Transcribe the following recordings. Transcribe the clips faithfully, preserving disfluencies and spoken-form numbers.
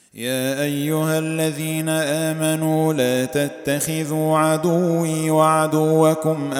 يا أيها الذين آمنوا لا تتخذوا عدوي وعدوكم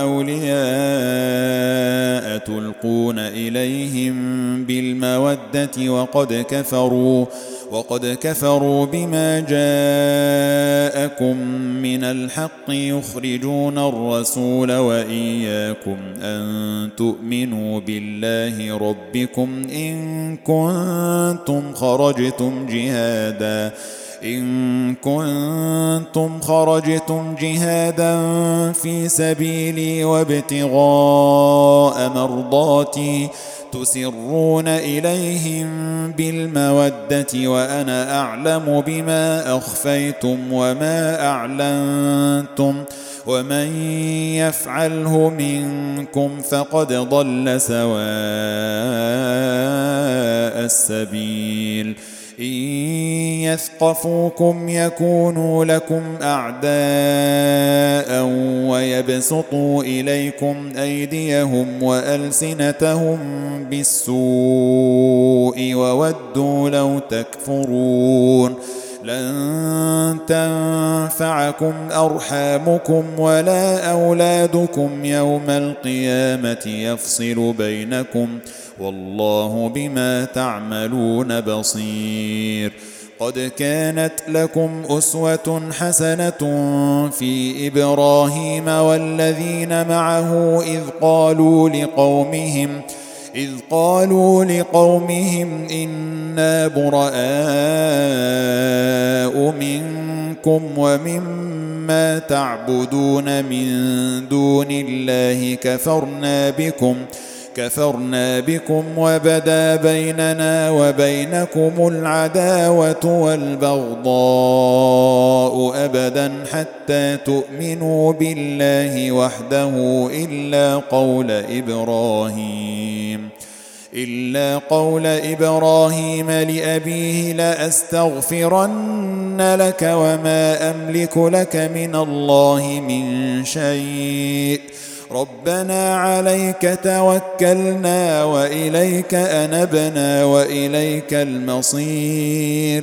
أولياء تلقون إليهم بالمودة وقد كفروا وقد كفروا بما جاءكم من الحق يخرجون الرسول وإياكم أن تؤمنوا بالله ربكم إن كنتم خرجتم جهادا إن كنتم خرجتم جهادا في سبيلي وابتغاء مرضاتي تسرون إليهم بالمودة وأنا أعلم بما أخفيتم وما أعلنتم ومن يفعله منكم فقد ضل سواء السبيل إن يثقفوكم يكونوا لكم أعداء ويبسطوا إليكم أيديهم وألسنتهم بالسوء وودوا لو تكفرون لن تنفعكم أرحامكم ولا أولادكم يوم القيامة يفصل بينكم والله بما تعملون بصير قد كانت لكم أسوة حسنة في إبراهيم والذين معه إذ قالوا لقومهم إذ قالوا لقومهم إنا براء منكم ومما تعبدون من دون الله كفرنا بكم كفرنا بكم وبدا بيننا وبينكم العداوة والبغضاء أبدا حتى تؤمنوا بالله وحده إلا قول إبراهيم إلا قول إبراهيم لأبيه لأستغفرن لك وما أملك لك من الله من شيء ربنا عليك توكلنا وإليك أنبنا وإليك المصير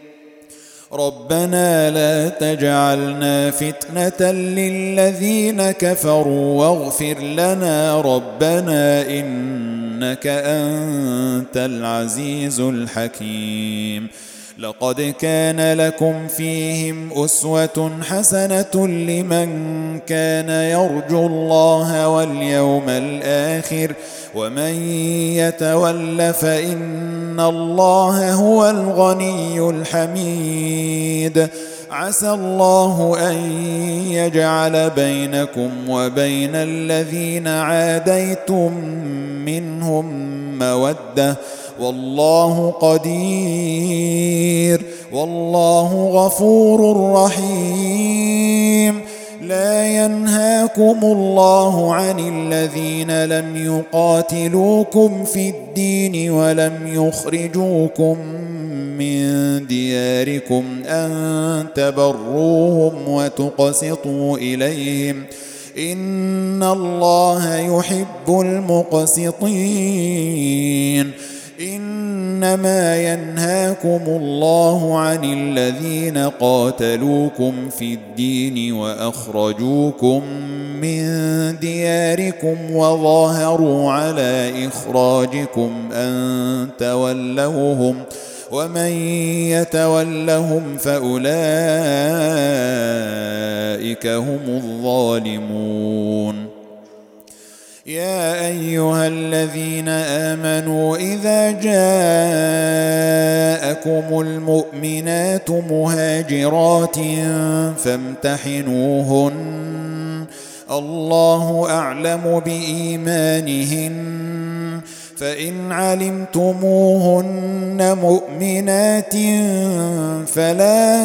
ربنا لا تجعلنا فتنة للذين كفروا واغفر لنا ربنا إنك أنت العزيز الحكيم لقد كان لكم فيهم أسوة حسنة لمن كان يرجو الله واليوم الآخر ومن يتول فإن الله هو الغني الحميد عسى الله أن يجعل بينكم وبين الذين عاديتم منهم مودة والله قدير والله غفور رحيم لا ينهاكم الله عن الذين لم يقاتلوكم في الدين ولم يخرجوكم من دياركم أن تبروهم وتقسطوا إليهم إن الله يحب المقسطين إنما ينهاكم الله عن الذين قاتلوكم في الدين وأخرجوكم من دياركم وظاهروا على إخراجكم أن تولوهم ومن يتولهم فأولئك هم الظالمون يا أيها الذين آمنوا إذا جاءكم المؤمنات مهاجرات فامتحنوهن الله أعلم بإيمانهن فإن علمتموهن مؤمنات فلا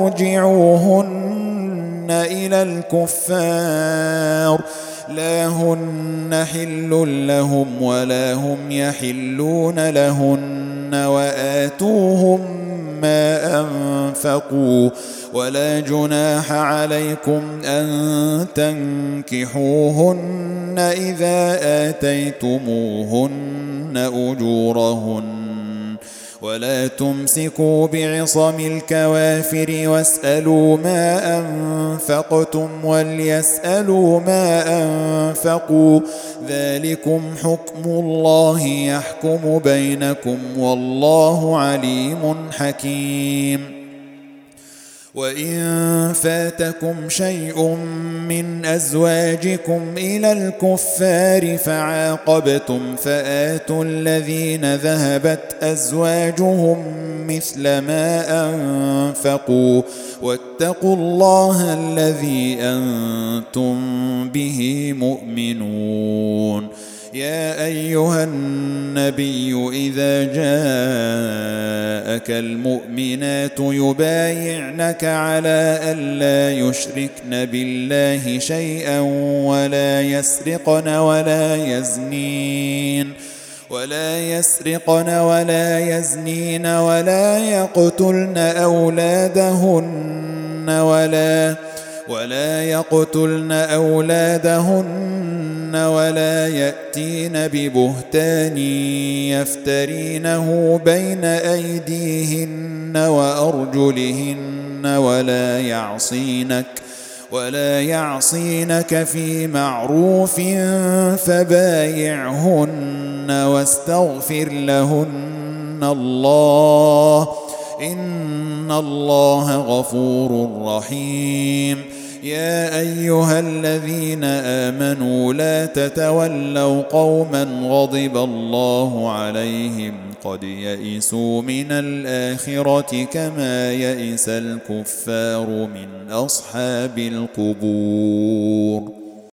ترجعوهن إلى الكفار لا هن حل لهم ولا هم يحلون لهن وآتوهم ما أنفقوا ولا جناح عليكم أن تنكحوهن إذا آتيتموهن أجورهن ولا تمسكوا بعصم الكوافر واسألوا ما أنفقتم وليسألوا ما أنفقوا ذلكم حكم الله يحكم بينكم والله عليم حكيم. وإن فاتكم شيء من أزواجكم إلى الكفار فعاقبتم فآتوا الذين ذهبت أزواجهم مثل ما أنفقوا واتقوا الله الذي أنتم به مؤمنون. يا أيها النبي إذا جاءك المؤمنات يبايعنك على ألا يشركن بالله شيئا ولا يسرقن ولا يزنين ولا يسرقن ولا يزنين ولا يقتلن أولادهن ولا ولا يقتلن أولادهن ولا يأتين ببهتان يفترينه بين أيديهن وأرجلهن ولا يعصينك ولا يعصينك في معروف فبايعهن واستغفر لهن الله إن الله غفور رحيم. يا أيها الذين آمنوا لا تتولوا قوما غضب الله عليهم قد يئسوا من الآخرة كما يئس الكفار من أصحاب القبور.